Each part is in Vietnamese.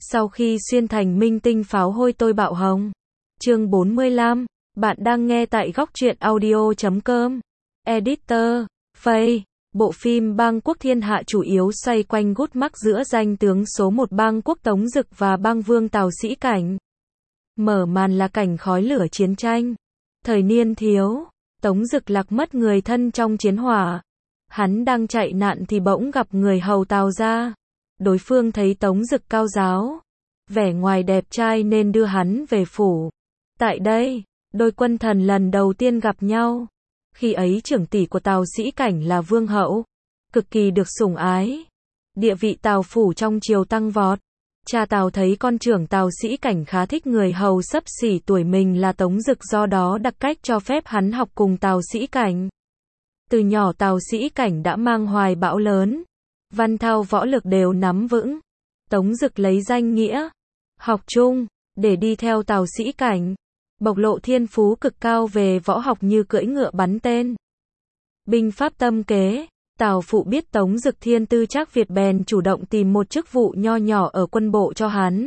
Sau khi xuyên thành minh tinh pháo hôi tôi bạo hồng. Chương 45, bạn đang nghe tại góc truyện audio.com. Editor, Faye. Bộ phim Bang quốc thiên hạ chủ yếu xoay quanh gút mắc giữa danh tướng số 1 Bang quốc Tống Dực và bang vương Tào Sĩ Cảnh. Mở màn là cảnh khói lửa chiến tranh. Thời niên thiếu, Tống Dực lạc mất người thân trong chiến hỏa. Hắn đang chạy nạn thì bỗng gặp người hầu Tào gia. Đối phương thấy Tống Dực cao giáo, vẻ ngoài đẹp trai nên đưa hắn về phủ. Tại đây, đôi quân thần lần đầu tiên gặp nhau. Khi ấy trưởng tỷ của Tào Sĩ Cảnh là vương hậu, cực kỳ được sủng ái. Địa vị Tào phủ trong triều tăng vọt. Cha Tào thấy con trưởng Tào Sĩ Cảnh khá thích người hầu xấp xỉ tuổi mình là Tống Dực, do đó đặc cách cho phép hắn học cùng Tào Sĩ Cảnh. Từ nhỏ Tào Sĩ Cảnh đã mang hoài bão lớn, văn thao võ lực đều nắm vững. Tống Dực lấy danh nghĩa học chung để đi theo Tào Sĩ Cảnh, bộc lộ thiên phú cực cao về võ học như cưỡi ngựa bắn tên, binh pháp tâm kế. Tào phụ biết Tống Dực thiên tư trác Việt bèn chủ động tìm một chức vụ nho nhỏ ở quân bộ cho hắn.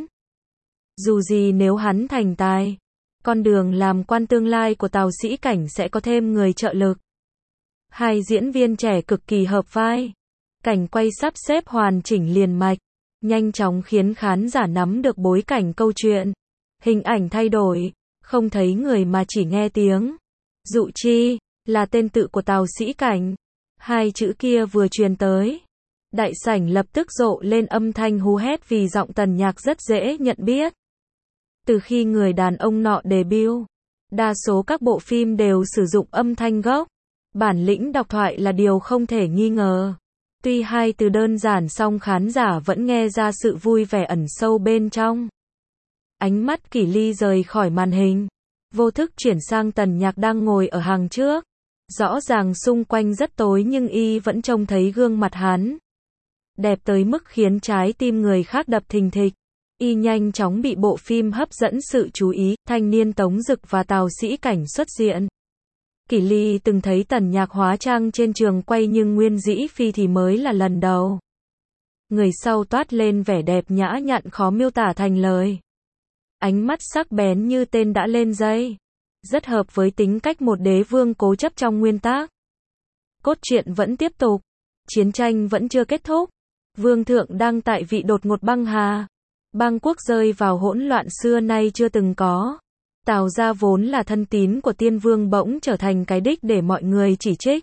Dù gì nếu hắn thành tài, con đường làm quan tương lai của Tào Sĩ Cảnh sẽ có thêm người trợ lực. Hai diễn viên trẻ cực kỳ hợp vai. Cảnh quay sắp xếp hoàn chỉnh liền mạch, nhanh chóng khiến khán giả nắm được bối cảnh câu chuyện. Hình ảnh thay đổi, không thấy người mà chỉ nghe tiếng. Dụ chi là tên tự của Tào Sĩ Cảnh. Hai chữ kia vừa truyền tới, đại sảnh lập tức rộ lên âm thanh hú hét vì giọng Tần Nhạc rất dễ nhận biết. Từ khi người đàn ông nọ debut, đa số các bộ phim đều sử dụng âm thanh gốc. Bản lĩnh đọc thoại là điều không thể nghi ngờ. Tuy hai từ đơn giản song khán giả vẫn nghe ra sự vui vẻ ẩn sâu bên trong. Ánh mắt Kỷ Ly rời khỏi màn hình, vô thức chuyển sang Tần Nhạc đang ngồi ở hàng trước. Rõ ràng xung quanh rất tối nhưng y vẫn trông thấy gương mặt hắn. Đẹp tới mức khiến trái tim người khác đập thình thịch. Y nhanh chóng bị bộ phim hấp dẫn sự chú ý, thanh niên Tống Dực và Tào Sĩ Cảnh xuất diện. Kỷ Ly từng thấy Tần Nhạc hóa trang trên trường quay nhưng Nguyên Dĩ Phi thì mới là lần đầu. Người sau toát lên vẻ đẹp nhã nhặn khó miêu tả thành lời. Ánh mắt sắc bén như tên đã lên dây. Rất hợp với tính cách một đế vương cố chấp trong nguyên tắc. Cốt truyện vẫn tiếp tục. Chiến tranh vẫn chưa kết thúc. Vương thượng đang tại vị đột ngột băng hà. Bang quốc rơi vào hỗn loạn xưa nay chưa từng có. Tào gia vốn là thân tín của tiên vương bỗng trở thành cái đích để mọi người chỉ trích.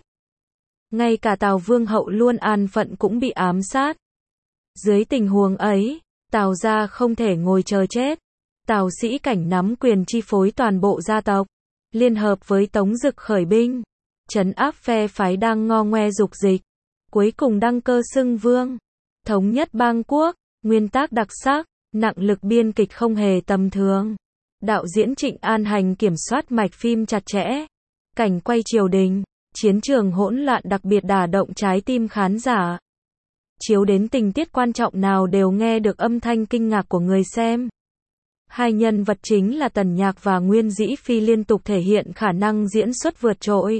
Ngay cả Tào vương hậu luôn an phận cũng bị ám sát. Dưới tình huống ấy, Tào gia không thể ngồi chờ chết. Tào Sĩ Cảnh nắm quyền chi phối toàn bộ gia tộc, liên hợp với Tống Dực khởi binh, trấn áp phe phái đang ngo ngoe dục dịch, cuối cùng đăng cơ xưng vương, thống nhất bang quốc. Nguyên tác đặc sắc, nặng lực biên kịch không hề tầm thường. Đạo diễn Trịnh An Hành kiểm soát mạch phim chặt chẽ. Cảnh quay triều đình, chiến trường hỗn loạn đặc biệt đả động trái tim khán giả. Chiếu đến tình tiết quan trọng nào đều nghe được âm thanh kinh ngạc của người xem. Hai nhân vật chính là Tần Nhạc và Nguyên Dĩ Phi liên tục thể hiện khả năng diễn xuất vượt trội.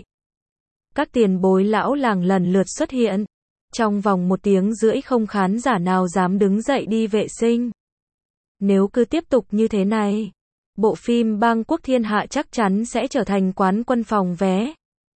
Các tiền bối lão làng lần lượt xuất hiện. Trong vòng 1 tiếng rưỡi không khán giả nào dám đứng dậy đi vệ sinh. Nếu cứ tiếp tục như thế này, bộ phim Bang quốc thiên hạ chắc chắn sẽ trở thành quán quân phòng vé.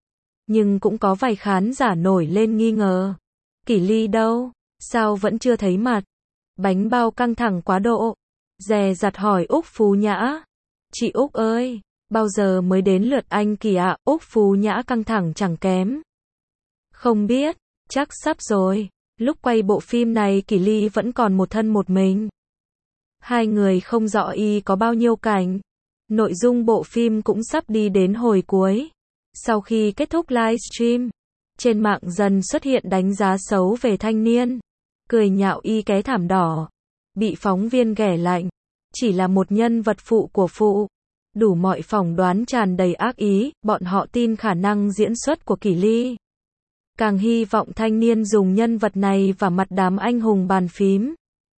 Nhưng cũng có vài khán giả nổi lên nghi ngờ. Kỷ Ly đâu? Sao vẫn chưa thấy mặt? Bánh bao căng thẳng quá độ. Dè dặt hỏi Úc Phú Nhã. Chị Úc ơi, bao giờ mới đến lượt anh Kỳ ạ? Úc Phú Nhã căng thẳng chẳng kém. Không biết, chắc sắp rồi. Lúc quay bộ phim này Kỷ Ly vẫn còn một thân một mình. Hai người không rõ y có bao nhiêu cảnh. Nội dung bộ phim cũng sắp đi đến hồi cuối. Sau khi kết thúc livestream, trên mạng dần xuất hiện đánh giá xấu về thanh niên. Cười nhạo y ké thảm đỏ. Bị phóng viên ghẻ lạnh. Chỉ là một nhân vật phụ của phụ. Đủ mọi phỏng đoán tràn đầy ác ý, bọn họ tin khả năng diễn xuất của Kỷ Ly. Càng hy vọng thanh niên dùng nhân vật này và mặt đám anh hùng bàn phím.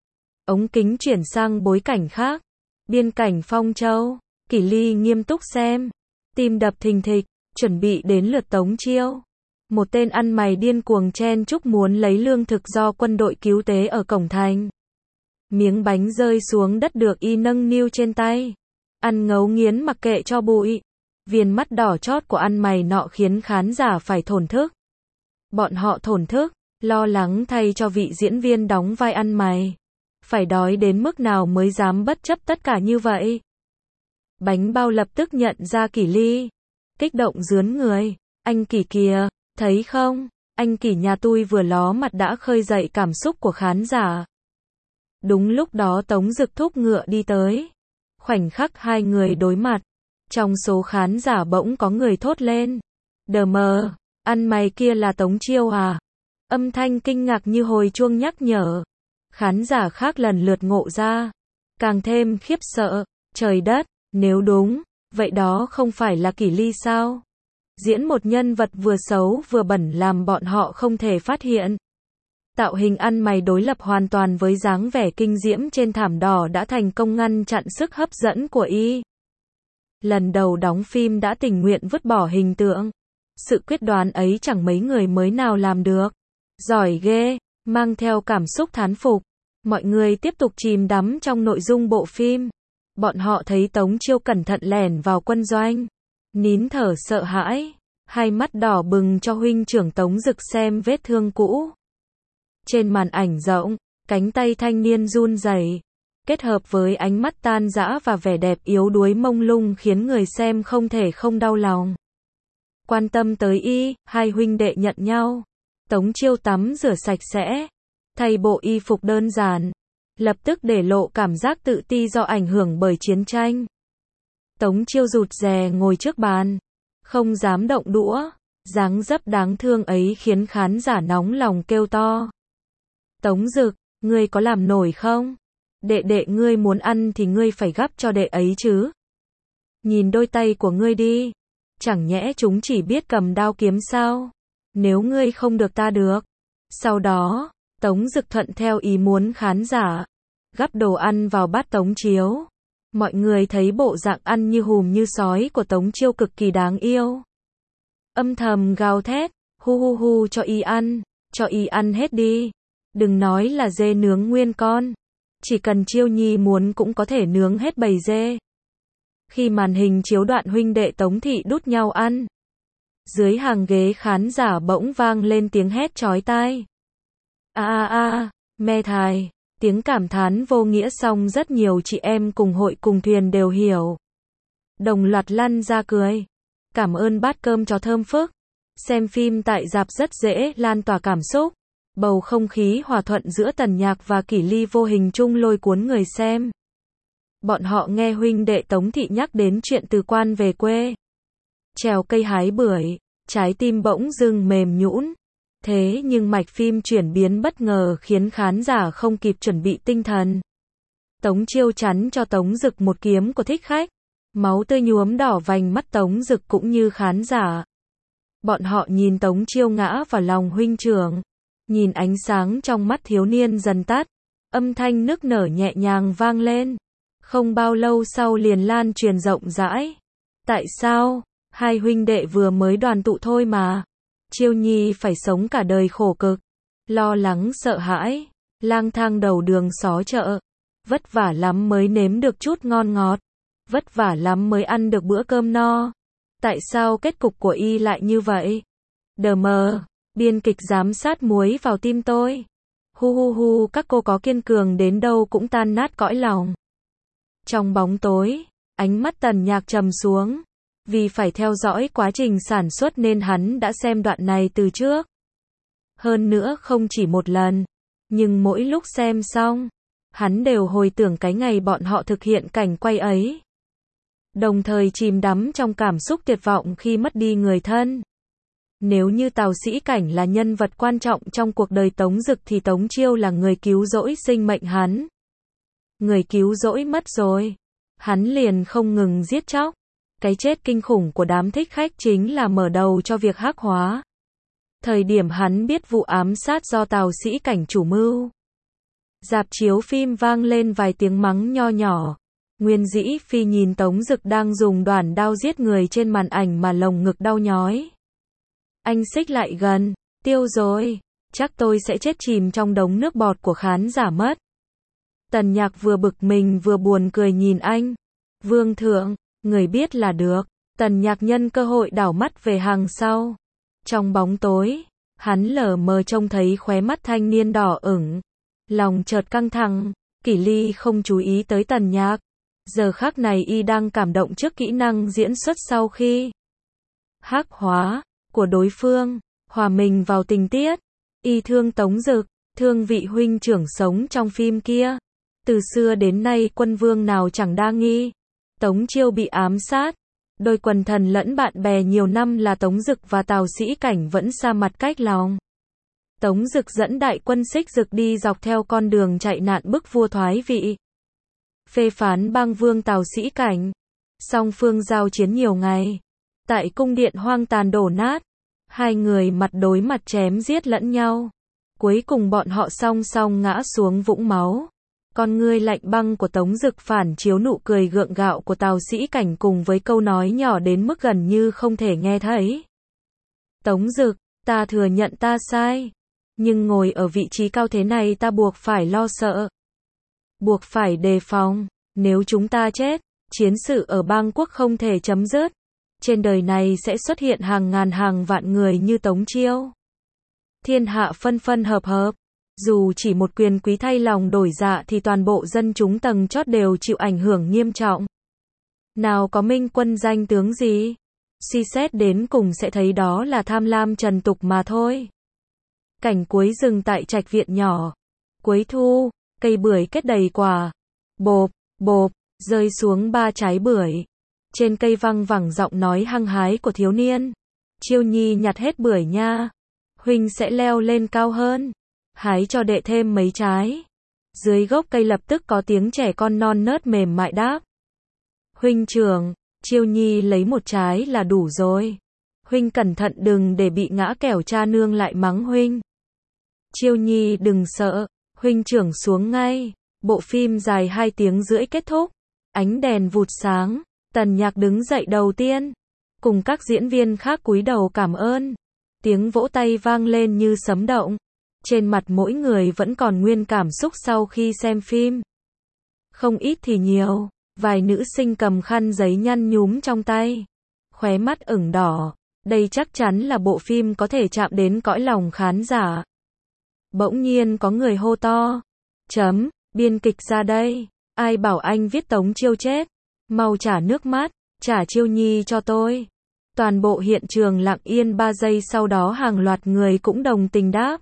Ống kính chuyển sang bối cảnh khác. Biên cảnh Phong Châu. Kỷ Ly nghiêm túc xem. Tim đập thình thịch, chuẩn bị đến lượt Tống Chiêu. Một tên ăn mày điên cuồng chen chúc muốn lấy lương thực do quân đội cứu tế ở cổng thành. Miếng bánh rơi xuống đất được y nâng niu trên tay. Ăn ngấu nghiến mặc kệ cho bụi. Viền mắt đỏ chót của ăn mày nọ khiến khán giả phải thổn thức. Bọn họ thổn thức, lo lắng thay cho vị diễn viên đóng vai ăn mày. Phải đói đến mức nào mới dám bất chấp tất cả như vậy. Bánh bao lập tức nhận ra Kỷ Ly. Kích động rướn người. Anh Kỷ kìa, thấy không? Anh Kỷ nhà tôi vừa ló mặt đã khơi dậy cảm xúc của khán giả. Đúng lúc đó Tống Dực thúc ngựa đi tới. Khoảnh khắc hai người đối mặt. Trong số khán giả bỗng có người thốt lên. Đờ mờ, ăn mày kia là Tống Chiêu à? Âm thanh kinh ngạc như hồi chuông nhắc nhở. Khán giả khác lần lượt ngộ ra. Càng thêm khiếp sợ. Trời đất, nếu đúng, vậy đó không phải là Kỷ Ly sao? Diễn một nhân vật vừa xấu vừa bẩn làm bọn họ không thể phát hiện. Tạo hình ăn mày đối lập hoàn toàn với dáng vẻ kinh diễm trên thảm đỏ đã thành công ngăn chặn sức hấp dẫn của y. Lần đầu đóng phim đã tình nguyện vứt bỏ hình tượng. Sự quyết đoán ấy chẳng mấy người mới nào làm được. Giỏi ghê, mang theo cảm xúc thán phục. Mọi người tiếp tục chìm đắm trong nội dung bộ phim. Bọn họ thấy Tống Chiêu cẩn thận lẻn vào quân doanh. Nín thở sợ hãi. Hai mắt đỏ bừng cho huynh trưởng Tống Dực xem vết thương cũ. Trên màn ảnh rộng, cánh tay thanh niên run rẩy, kết hợp với ánh mắt tan rã và vẻ đẹp yếu đuối mông lung khiến người xem không thể không đau lòng. Quan tâm tới y, hai huynh đệ nhận nhau. Tống Chiêu tắm rửa sạch sẽ, thay bộ y phục đơn giản, lập tức để lộ cảm giác tự ti do ảnh hưởng bởi chiến tranh. Tống Chiêu rụt rè ngồi trước bàn, không dám động đũa, dáng dấp đáng thương ấy khiến khán giả nóng lòng kêu to. Tống Dực, ngươi có làm nổi không? Đệ ngươi muốn ăn thì ngươi phải gắp cho đệ ấy chứ. Nhìn đôi tay của ngươi đi. Chẳng nhẽ chúng chỉ biết cầm đao kiếm sao? Nếu ngươi không được ta được. Sau đó, Tống Dực thuận theo ý muốn khán giả. Gắp đồ ăn vào bát Tống Chiếu. Mọi người thấy bộ dạng ăn như hùm như sói của Tống Chiêu cực kỳ đáng yêu. Âm thầm gào thét, hu hu hu cho y ăn hết đi. Đừng nói là dê nướng nguyên con. Chỉ cần Chiêu Nhi muốn cũng có thể nướng hết bầy dê. Khi màn hình chiếu đoạn huynh đệ Tống Thị đút nhau ăn. Dưới hàng ghế khán giả bỗng vang lên tiếng hét chói tai. Me thài. Tiếng cảm thán vô nghĩa xong rất nhiều chị em cùng hội cùng thuyền đều hiểu. Đồng loạt lăn ra cười. Cảm ơn bát cơm cho thơm phức. Xem phim tại rạp rất dễ lan tỏa cảm xúc. Bầu không khí hòa thuận giữa Tần Nhạc và Kỷ Ly vô hình chung lôi cuốn người xem. Bọn họ nghe huynh đệ Tống Thị nhắc đến chuyện từ quan về quê. Trèo cây hái bưởi, trái tim bỗng dưng mềm nhũn. Thế nhưng mạch phim chuyển biến bất ngờ khiến khán giả không kịp chuẩn bị tinh thần. Tống Chiêu chắn cho Tống Dực một kiếm của thích khách. Máu tươi nhuốm đỏ vành mắt Tống Dực cũng như khán giả. Bọn họ nhìn Tống Chiêu ngã vào lòng huynh trưởng. Nhìn ánh sáng trong mắt thiếu niên dần tắt. Âm thanh nức nở nhẹ nhàng vang lên. Không bao lâu sau liền lan truyền rộng rãi. Tại sao? Hai huynh đệ vừa mới đoàn tụ thôi mà. Chiêu Nhi phải sống cả đời khổ cực. Lo lắng sợ hãi. Lang thang đầu đường xó chợ. Vất vả lắm mới nếm được chút ngon ngọt. Vất vả lắm mới ăn được bữa cơm no. Tại sao kết cục của y lại như vậy? Đờ mờ. Biên kịch giám sát muối vào tim tôi. Hu hu hu, các cô có kiên cường đến đâu cũng tan nát cõi lòng. Trong bóng tối, ánh mắt Tần Nhạc trầm xuống. Vì phải theo dõi quá trình sản xuất nên hắn đã xem đoạn này từ trước. Hơn nữa không chỉ một lần. Nhưng mỗi lúc xem xong, hắn đều hồi tưởng cái ngày bọn họ thực hiện cảnh quay ấy. Đồng thời chìm đắm trong cảm xúc tuyệt vọng khi mất đi người thân. Nếu như Tào Sĩ Cảnh là nhân vật quan trọng trong cuộc đời Tống Dực thì Tống Chiêu là người cứu rỗi sinh mệnh hắn. Người cứu rỗi mất rồi. Hắn liền không ngừng giết chóc. Cái chết kinh khủng của đám thích khách chính là mở đầu cho việc hắc hóa. Thời điểm hắn biết vụ ám sát do Tào Sĩ Cảnh chủ mưu. Rạp chiếu phim vang lên vài tiếng mắng nho nhỏ. Nguyên Dĩ Phi nhìn Tống Dực đang dùng đoản đao giết người trên màn ảnh mà lồng ngực đau nhói. Anh xích lại gần, tiêu rồi, chắc tôi sẽ chết chìm trong đống nước bọt của khán giả mất. Tần Nhạc vừa bực mình vừa buồn cười nhìn anh. Vương thượng, người biết là được. Tần Nhạc nhân cơ hội đảo mắt về hàng sau. Trong bóng tối, hắn lờ mờ trông thấy khóe mắt thanh niên đỏ ửng. Lòng chợt căng thẳng, Kỷ Ly không chú ý tới Tần Nhạc. Giờ khắc này y đang cảm động trước kỹ năng diễn xuất sau khi hắc hóa của đối phương, hòa mình vào tình tiết. Y thương Tống Dực, thương vị huynh trưởng sống trong phim kia. Từ xưa đến nay quân vương nào chẳng đa nghi. Tống Chiêu bị ám sát. Đôi quần thần lẫn bạn bè nhiều năm là Tống Dực và Tào Sĩ Cảnh vẫn xa mặt cách lòng. Tống Dực dẫn đại quân Xích Dực đi dọc theo con đường chạy nạn bức vua thoái vị. Phê phán bang vương Tào Sĩ Cảnh. Song phương giao chiến nhiều ngày. Tại cung điện hoang tàn đổ nát, hai người mặt đối mặt chém giết lẫn nhau. Cuối cùng bọn họ song song ngã xuống vũng máu. Con ngươi lạnh băng của Tống Dực phản chiếu nụ cười gượng gạo của Tào Sĩ Cảnh cùng với câu nói nhỏ đến mức gần như không thể nghe thấy. Tống Dực, ta thừa nhận ta sai. Nhưng ngồi ở vị trí cao thế này ta buộc phải lo sợ. Buộc phải đề phòng. Nếu chúng ta chết, chiến sự ở bang quốc không thể chấm dứt. Trên đời này sẽ xuất hiện hàng ngàn hàng vạn người như Tống Chiêu. Thiên hạ phân phân hợp hợp. Dù chỉ một quyền quý thay lòng đổi dạ thì toàn bộ dân chúng tầng chót đều chịu ảnh hưởng nghiêm trọng. Nào có minh quân danh tướng gì? Suy xét đến cùng sẽ thấy đó là tham lam trần tục mà thôi. Cảnh cuối rừng tại trạch viện nhỏ. Cuối thu, cây bưởi kết đầy quả. Bộp, bộp, rơi xuống 3 trái bưởi. Trên cây văng vẳng giọng nói hăng hái của thiếu niên. Chiêu nhi nhặt hết bưởi nha. Huynh sẽ leo lên cao hơn. Hái cho đệ thêm mấy trái. Dưới gốc cây lập tức có tiếng trẻ con non nớt mềm mại đáp. Huynh trưởng, Chiêu nhi lấy một trái là đủ rồi. Huynh cẩn thận đừng để bị ngã kẻo cha nương lại mắng huynh. Chiêu nhi đừng sợ, huynh trưởng xuống ngay. Bộ phim dài 2 tiếng rưỡi kết thúc. Ánh đèn vụt sáng. Tần Nhạc đứng dậy đầu tiên. Cùng các diễn viên khác cúi đầu cảm ơn. Tiếng vỗ tay vang lên như sấm động. Trên mặt mỗi người vẫn còn nguyên cảm xúc sau khi xem phim. Không ít thì nhiều. Vài nữ sinh cầm khăn giấy nhăn nhúm trong tay. Khóe mắt ửng đỏ. Đây chắc chắn là bộ phim có thể chạm đến cõi lòng khán giả. Bỗng nhiên có người hô to. Biên kịch ra đây. Ai bảo anh viết Tống Chiêu chết? Mau trả nước mắt, trả Chiêu nhi cho tôi. Toàn bộ hiện trường lặng yên 3 giây, sau đó hàng loạt người cũng đồng tình đáp.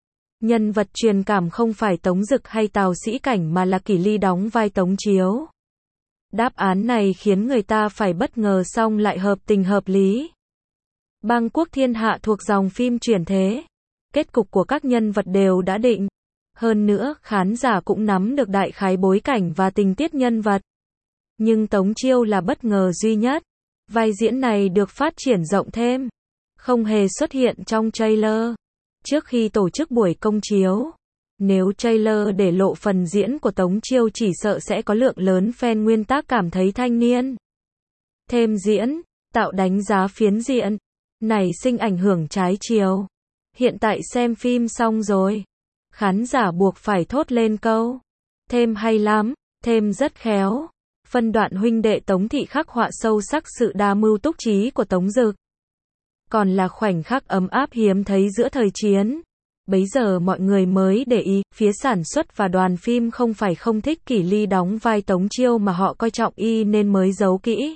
Nhân vật truyền cảm không phải Tống Dực hay Tào Sĩ Cảnh mà là Kỷ Ly đóng vai Tống Chiếu. Đáp án này khiến người ta phải bất ngờ song lại hợp tình hợp lý. Bang quốc thiên hạ thuộc dòng phim chuyển thế. Kết cục của các nhân vật đều đã định. Hơn nữa, khán giả cũng nắm được đại khái bối cảnh và tình tiết nhân vật. Nhưng Tống Chiêu là bất ngờ duy nhất. Vai diễn này được phát triển rộng thêm. Không hề xuất hiện trong trailer. Trước khi tổ chức buổi công chiếu. Nếu trailer để lộ phần diễn của Tống Chiêu chỉ sợ sẽ có lượng lớn fan nguyên tác cảm thấy thanh niên. Thêm diễn, tạo đánh giá phiến diện. Nảy sinh ảnh hưởng trái chiều. Hiện tại xem phim xong rồi. Khán giả buộc phải thốt lên câu. Thêm hay lắm, thêm rất khéo. Phân đoạn huynh đệ Tống Thị khắc họa sâu sắc sự đa mưu túc trí của Tống Dực. Còn là khoảnh khắc ấm áp hiếm thấy giữa thời chiến. Bấy giờ mọi người mới để ý, phía sản xuất và đoàn phim không phải không thích Kỷ Ly đóng vai Tống Chiêu mà họ coi trọng y nên mới giấu kỹ.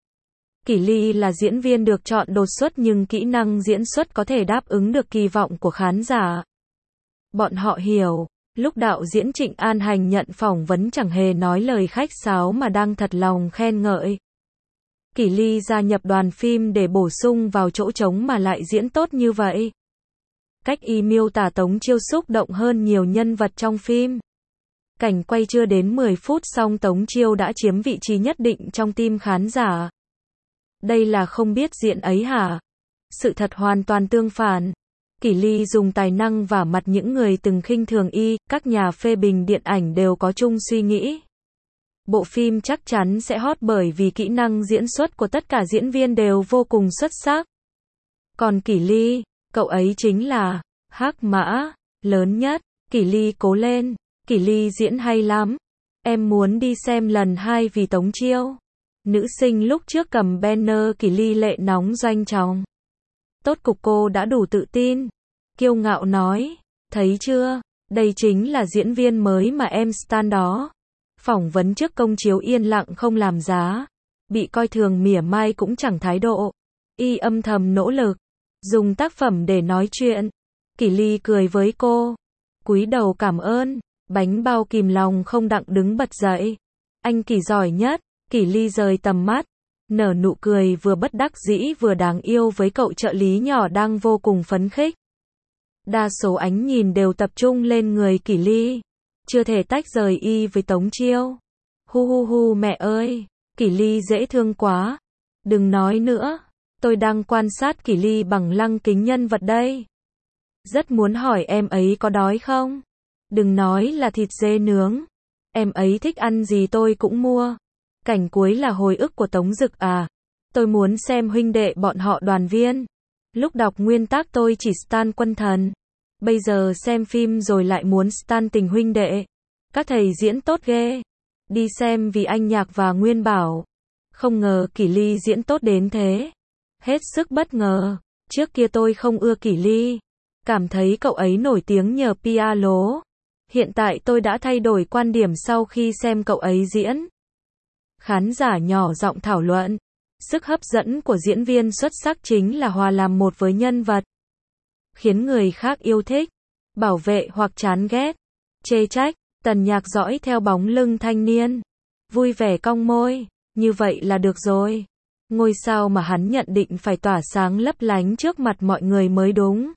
Kỷ Ly là diễn viên được chọn đột xuất nhưng kỹ năng diễn xuất có thể đáp ứng được kỳ vọng của khán giả. Bọn họ hiểu. Lúc đạo diễn Trịnh An Hành nhận phỏng vấn chẳng hề nói lời khách sáo mà đang thật lòng khen ngợi. Kỷ Ly gia nhập đoàn phim để bổ sung vào chỗ trống mà lại diễn tốt như vậy. Cách y miêu tả Tống Chiêu xúc động hơn nhiều nhân vật trong phim. Cảnh quay chưa đến 10 phút xong Tống Chiêu đã chiếm vị trí nhất định trong tim khán giả. Đây là không biết diễn ấy hả? Sự thật hoàn toàn tương phản. Kỷ Ly dùng tài năng vả mặt những người từng khinh thường y, các nhà phê bình điện ảnh đều có chung suy nghĩ. Bộ phim chắc chắn sẽ hot bởi vì kỹ năng diễn xuất của tất cả diễn viên đều vô cùng xuất sắc. Còn Kỷ Ly, cậu ấy chính là hắc mã lớn nhất. Kỷ Ly cố lên, Kỷ Ly diễn hay lắm. Em muốn đi xem lần 2 vì Tống Chiêu. Nữ sinh lúc trước cầm banner Kỳ Ly lệ nóng doanh trọng. Tốt cục cô đã đủ tự tin. Kiêu ngạo nói, thấy chưa, đây chính là diễn viên mới mà em stan đó. Phỏng vấn trước công chiếu yên lặng không làm giá. Bị coi thường mỉa mai cũng chẳng thái độ. Y âm thầm nỗ lực. Dùng tác phẩm để nói chuyện. Kỳ Ly cười với cô. Cúi đầu cảm ơn. Bánh bao kìm lòng không đặng đứng bật dậy. Anh Kỳ giỏi nhất. Kỳ Ly rời tầm mắt. Nở nụ cười vừa bất đắc dĩ vừa đáng yêu với cậu trợ lý nhỏ đang vô cùng phấn khích. Đa số ánh nhìn đều tập trung lên người Kỳ Ly. Chưa thể tách rời y với Tống Chiêu. Hu hu hu mẹ ơi. Kỳ Ly dễ thương quá. Đừng nói nữa. Tôi đang quan sát Kỳ Ly bằng lăng kính nhân vật đây. Rất muốn hỏi em ấy có đói không? Đừng nói là thịt dê nướng. Em ấy thích ăn gì tôi cũng mua. Cảnh cuối là hồi ức của Tống Dực à. Tôi muốn xem huynh đệ bọn họ đoàn viên. Lúc đọc nguyên tác tôi chỉ stan Quân Thần. Bây giờ xem phim rồi lại muốn stan Tình huynh đệ. Các thầy diễn tốt ghê. Đi xem vì anh Nhạc và Nguyên Bảo. Không ngờ Kỳ Ly diễn tốt đến thế. Hết sức bất ngờ. Trước kia tôi không ưa Kỳ Ly. Cảm thấy cậu ấy nổi tiếng nhờ PR lố. Hiện tại tôi đã thay đổi quan điểm sau khi xem cậu ấy diễn. Khán giả nhỏ giọng thảo luận. Sức hấp dẫn của diễn viên xuất sắc chính là hòa làm một với nhân vật. Khiến người khác yêu thích, bảo vệ hoặc chán ghét, chê trách. Tần Nhạc dõi theo bóng lưng thanh niên. Vui vẻ cong môi. Như vậy là được rồi. Ngôi sao mà hắn nhận định phải tỏa sáng lấp lánh trước mặt mọi người mới đúng.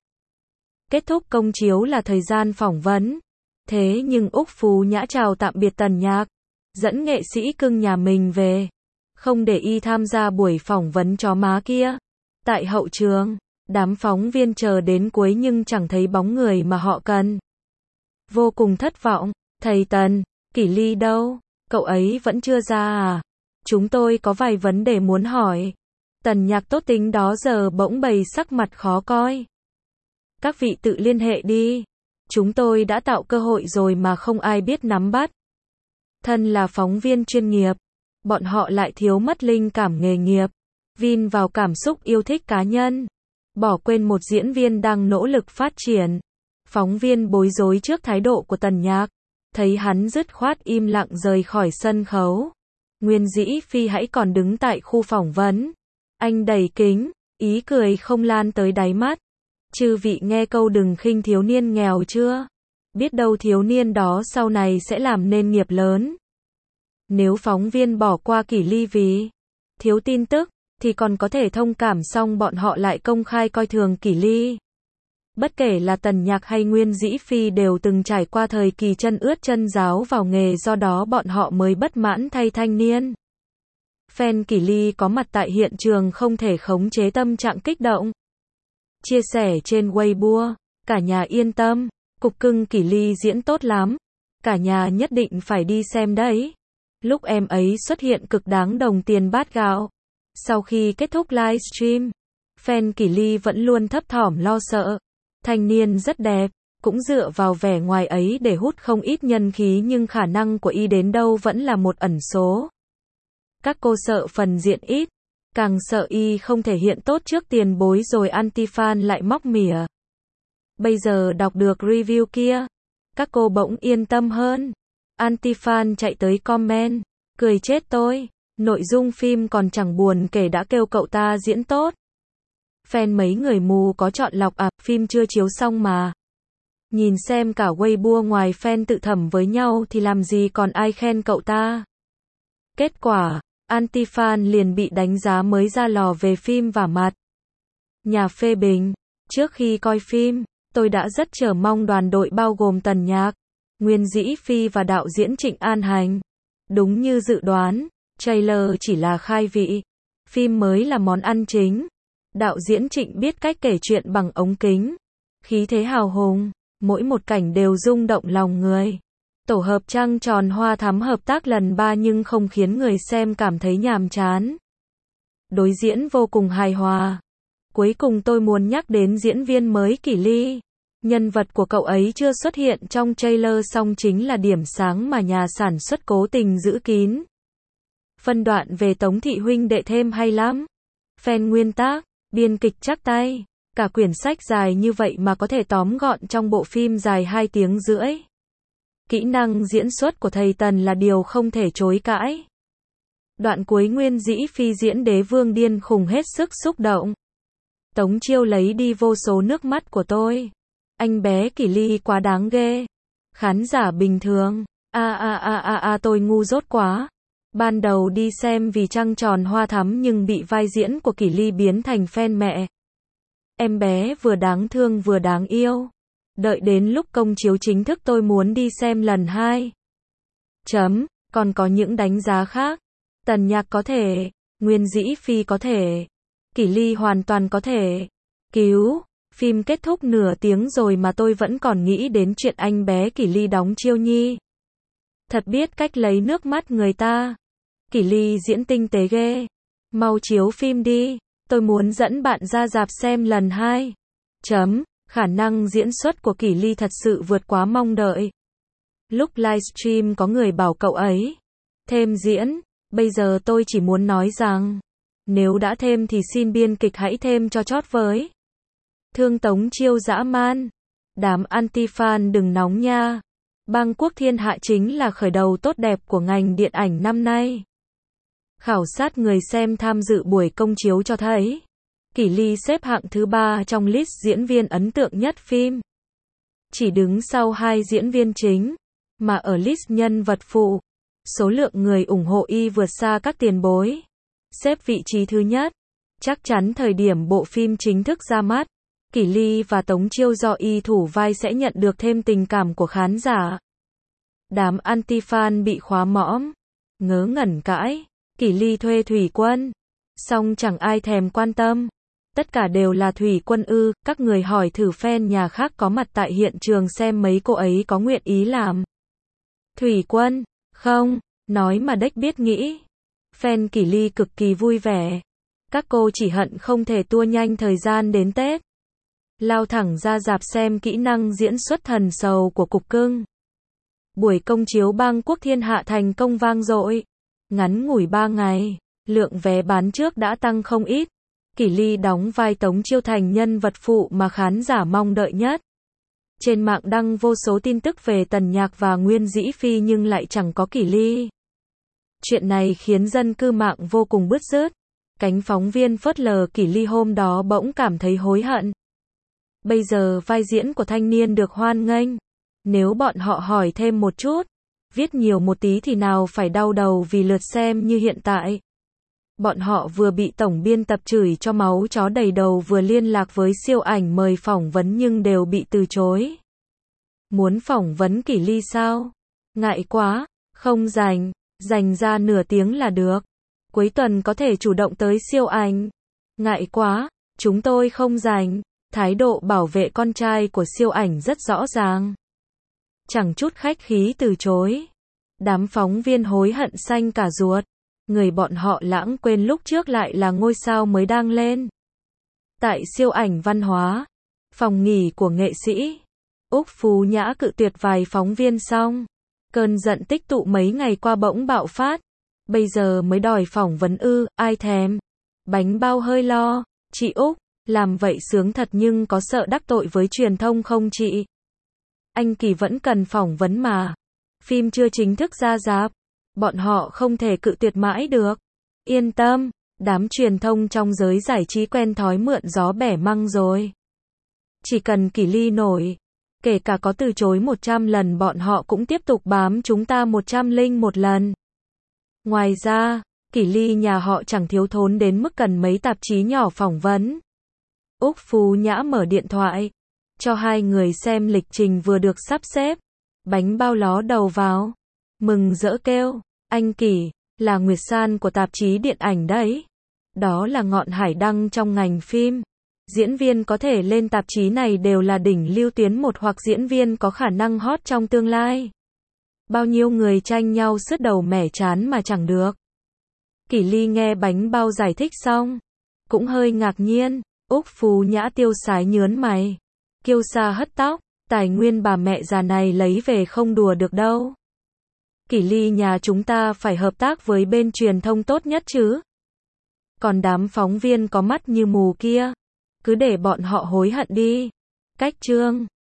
Kết thúc công chiếu là thời gian phỏng vấn. Thế nhưng Úc Phú Nhã chào tạm biệt Tần Nhạc. Dẫn nghệ sĩ cưng nhà mình về. Không để y tham gia buổi phỏng vấn chó má kia. Tại hậu trường, đám phóng viên chờ đến cuối nhưng chẳng thấy bóng người mà họ cần. Vô cùng thất vọng. Thầy Tần, Kỳ Ly đâu? Cậu ấy vẫn chưa ra à? Chúng tôi có vài vấn đề muốn hỏi. Tần Nhạc tốt tính đó giờ bỗng bày sắc mặt khó coi. Các vị tự liên hệ đi. Chúng tôi đã tạo cơ hội rồi mà không ai biết nắm bắt. Thân là phóng viên chuyên nghiệp. Bọn họ lại thiếu mất linh cảm nghề nghiệp. Vin vào cảm xúc yêu thích cá nhân. Bỏ quên một diễn viên đang nỗ lực phát triển. Phóng viên bối rối trước thái độ của Tần Nhạc. Thấy hắn dứt khoát im lặng rời khỏi sân khấu. Nguyên Dĩ Phi hãy còn đứng tại khu phỏng vấn. Anh đẩy kính, ý cười không lan tới đáy mắt. Chư vị nghe câu đừng khinh thiếu niên nghèo chưa? Biết đâu thiếu niên đó sau này sẽ làm nên nghiệp lớn. Nếu phóng viên bỏ qua Kỳ Ly vì thiếu tin tức, thì còn có thể thông cảm, xong bọn họ lại công khai coi thường Kỳ Ly. Bất kể là Tần Nhạc hay Nguyên Dĩ Phi đều từng trải qua thời kỳ chân ướt chân ráo vào nghề, do đó bọn họ mới bất mãn thay thanh niên. Fan Kỳ Ly có mặt tại hiện trường không thể khống chế tâm trạng kích động. Chia sẻ trên Weibo, cả nhà yên tâm, cục cưng Kỳ Ly diễn tốt lắm. Cả nhà nhất định phải đi xem đấy. Lúc em ấy xuất hiện cực đáng đồng tiền bát gạo. Sau khi kết thúc livestream, fan Kỳ Ly vẫn luôn thấp thỏm lo sợ. Thanh niên rất đẹp, cũng dựa vào vẻ ngoài ấy để hút không ít nhân khí, nhưng khả năng của y đến đâu vẫn là một ẩn số. Các cô sợ phần diện ít, càng sợ y không thể hiện tốt trước tiền bối rồi anti-fan lại móc mỉa. Bây giờ đọc được review kia, các cô bỗng yên tâm hơn. Anti-fan chạy tới comment, cười chết tôi, nội dung phim còn chẳng buồn kể đã kêu cậu ta diễn tốt. Fan mấy người mù có chọn lọc à, phim chưa chiếu xong mà. Nhìn xem cả Weibo ngoài fan tự thẩm với nhau thì làm gì còn ai khen cậu ta. Kết quả, anti-fan liền bị đánh giá mới ra lò về phim vả mặt. Nhà phê bình, trước khi coi phim, tôi đã rất chờ mong đoàn đội bao gồm Tần Nhạc, Nguyên Dĩ Phi và đạo diễn Trịnh An Hành. Đúng như dự đoán, trailer chỉ là khai vị, phim mới là món ăn chính. Đạo diễn Trịnh biết cách kể chuyện bằng ống kính, khí thế hào hùng, mỗi một cảnh đều rung động lòng người. Tổ hợp trăng tròn hoa thắm hợp tác lần 3 nhưng không khiến người xem cảm thấy nhàm chán. Đối diễn vô cùng hài hòa. Cuối cùng tôi muốn nhắc đến diễn viên mới Kỳ Ly. Nhân vật của cậu ấy chưa xuất hiện trong trailer song chính là điểm sáng mà nhà sản xuất cố tình giữ kín. Phân đoạn về Tống Thị huynh đệ thêm hay lắm. Fan nguyên tác, biên kịch chắc tay. Cả quyển sách dài như vậy mà có thể tóm gọn trong bộ phim dài 2 tiếng rưỡi. Kỹ năng diễn xuất của thầy Tần là điều không thể chối cãi. Đoạn cuối Nguyên Dĩ Phi diễn đế vương điên khùng hết sức xúc động. Tống Chiêu lấy đi vô số nước mắt của tôi. Anh bé Kỷ Ly quá đáng ghê. Khán giả bình thường. Tôi ngu dốt quá. Ban đầu đi xem vì trăng tròn hoa thắm nhưng bị vai diễn của Kỷ Ly biến thành fan mẹ. Em bé vừa đáng thương vừa đáng yêu. Đợi đến lúc công chiếu chính thức tôi muốn đi xem lần 2. Còn có những đánh giá khác. Tần Nhạc có thể. Nguyên Dĩ Phi có thể. Kỷ Ly hoàn toàn có thể. Cứu. Phim kết thúc nửa tiếng rồi mà tôi vẫn còn nghĩ đến chuyện anh bé Kỷ Ly đóng Chiêu Nhi. Thật biết cách lấy nước mắt người ta. Kỷ Ly diễn tinh tế ghê. Mau chiếu phim đi. Tôi muốn dẫn bạn ra rạp xem lần 2. Khả năng diễn xuất của Kỷ Ly thật sự vượt quá mong đợi. Lúc livestream có người bảo cậu ấy thêm diễn. Bây giờ tôi chỉ muốn nói rằng, nếu đã thêm thì xin biên kịch hãy thêm cho chót với. Thương Tống Chiêu dã man. Đám anti-fan đừng nóng nha. Bang Quốc Thiên Hạ chính là khởi đầu tốt đẹp của ngành điện ảnh năm nay. Khảo sát người xem tham dự buổi công chiếu cho thấy, Kỷ Ly xếp hạng thứ 3 trong list diễn viên ấn tượng nhất phim. Chỉ đứng sau 2 diễn viên chính, mà ở list nhân vật phụ, số lượng người ủng hộ y vượt xa các tiền bối. Xếp vị trí thứ nhất. Chắc chắn thời điểm bộ phim chính thức ra mắt, Kỷ Ly và Tống Chiêu do y thủ vai sẽ nhận được thêm tình cảm của khán giả. Đám anti-fan bị khóa mõm, ngớ ngẩn cãi, Kỷ Ly thuê thủy quân. Song chẳng ai thèm quan tâm. Tất cả đều là thủy quân ư, các người hỏi thử fan nhà khác có mặt tại hiện trường xem mấy cô ấy có nguyện ý làm thủy quân, không, nói mà đếch biết nghĩ. Fan Kỷ Ly cực kỳ vui vẻ. Các cô chỉ hận không thể tua nhanh thời gian đến Tết. Lao thẳng ra rạp xem kỹ năng diễn xuất thần sầu của Cục Cưng. Buổi công chiếu Bang Quốc Thiên Hạ thành công vang dội. Ngắn ngủi 3 ngày, lượng vé bán trước đã tăng không ít. Kỷ Ly đóng vai Tống Chiêu thành nhân vật phụ mà khán giả mong đợi nhất. Trên mạng đăng vô số tin tức về Tần Nhạc và Nguyên Dĩ Phi nhưng lại chẳng có Kỷ Ly. Chuyện này khiến dân cư mạng vô cùng bứt rứt. Cánh phóng viên phớt lờ Kỷ Ly hôm đó bỗng cảm thấy hối hận. Bây giờ vai diễn của thanh niên được hoan nghênh. Nếu bọn họ hỏi thêm một chút, viết nhiều một tí thì nào phải đau đầu vì lượt xem như hiện tại. Bọn họ vừa bị tổng biên tập chửi cho máu chó đầy đầu vừa liên lạc với siêu ảnh mời phỏng vấn nhưng đều bị từ chối. Muốn phỏng vấn Kỷ Ly sao? Ngại quá, không dành ra nửa tiếng là được. Cuối tuần có thể chủ động tới siêu ảnh. Ngại quá, chúng tôi không rảnh. Thái độ bảo vệ con trai của siêu ảnh rất rõ ràng. Chẳng chút khách khí từ chối. Đám phóng viên hối hận xanh cả ruột. Người bọn họ lãng quên lúc trước lại là ngôi sao mới đang lên. Tại siêu ảnh văn hóa, phòng nghỉ của nghệ sĩ Úc Phú Nhã cự tuyệt vài phóng viên xong. Cơn giận tích tụ mấy ngày qua bỗng bạo phát. Bây giờ mới đòi phỏng vấn ư, ai thèm. Bánh bao hơi lo, chị Úc, làm vậy sướng thật nhưng có sợ đắc tội với truyền thông không chị? Anh Kỳ vẫn cần phỏng vấn mà. Phim chưa chính thức ra rạp. Bọn họ không thể cự tuyệt mãi được. Yên tâm, đám truyền thông trong giới giải trí quen thói mượn gió bẻ măng rồi. Chỉ cần Kỷ Ly nổi, kể cả có từ chối 100 lần bọn họ cũng tiếp tục bám chúng ta 101 lần. Ngoài ra, Kỷ Ly nhà họ chẳng thiếu thốn đến mức cần mấy tạp chí nhỏ phỏng vấn. Úc Phú Nhã mở điện thoại, cho hai người xem lịch trình vừa được sắp xếp. Bánh bao ló đầu vào, mừng rỡ kêu, anh Kỷ, là Nguyệt San của tạp chí điện ảnh đấy. Đó là ngọn hải đăng trong ngành phim. Diễn viên có thể lên tạp chí này đều là đỉnh lưu tuyến một hoặc diễn viên có khả năng hot trong tương lai. Bao nhiêu người tranh nhau sứt đầu mẻ trán mà chẳng được. Kỷ Ly nghe bánh bao giải thích xong, cũng hơi ngạc nhiên. Úc Phú Nhã tiêu sái nhớn mày. kiêu sa hất tóc, tài nguyên bà mẹ già này lấy về không đùa được đâu. Kỷ Ly nhà chúng ta phải hợp tác với bên truyền thông tốt nhất chứ. Còn đám phóng viên có mắt như mù kia, cứ để bọn họ hối hận đi. Cách chương